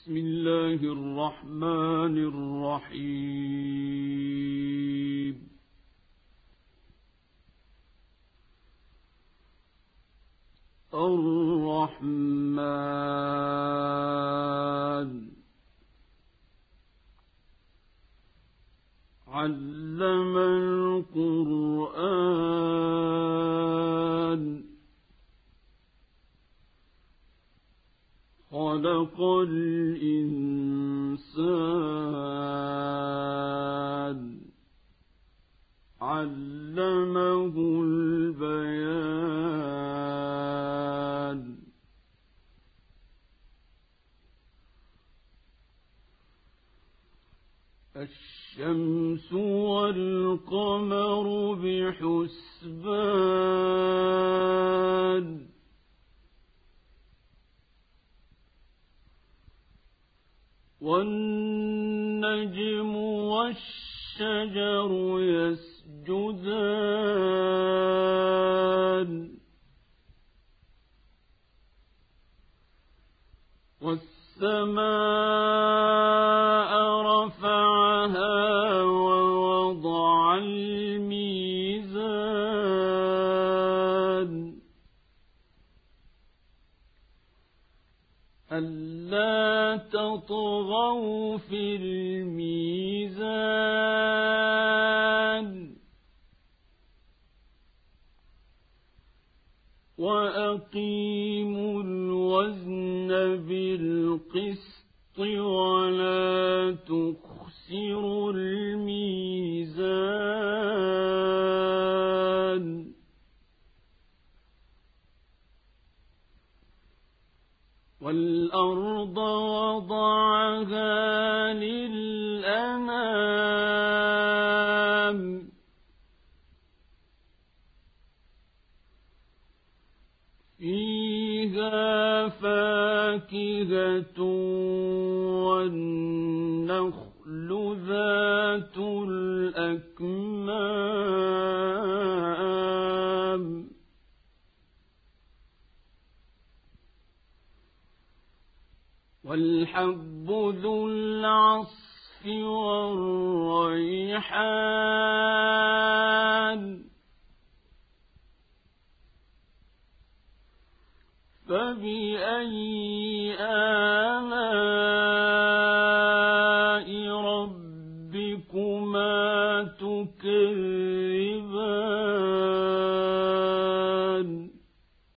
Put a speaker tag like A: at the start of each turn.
A: بسم الله الرحمن الرحيم الرحمن علم القرآن خلق الإنسان علمه البيان الشمس والقمر بحسبان والنجم والشجر يسجدان والسماء رفعها ووضع الميزان ألا تطغوا في الميزان وأقيموا الوزن بالقسط ولا تخسروا الميزان والأرض وضعها للأنام فيها فاكهة والنخل ذات الأكمام والحب ذو العصف والريحان فبأي آلاء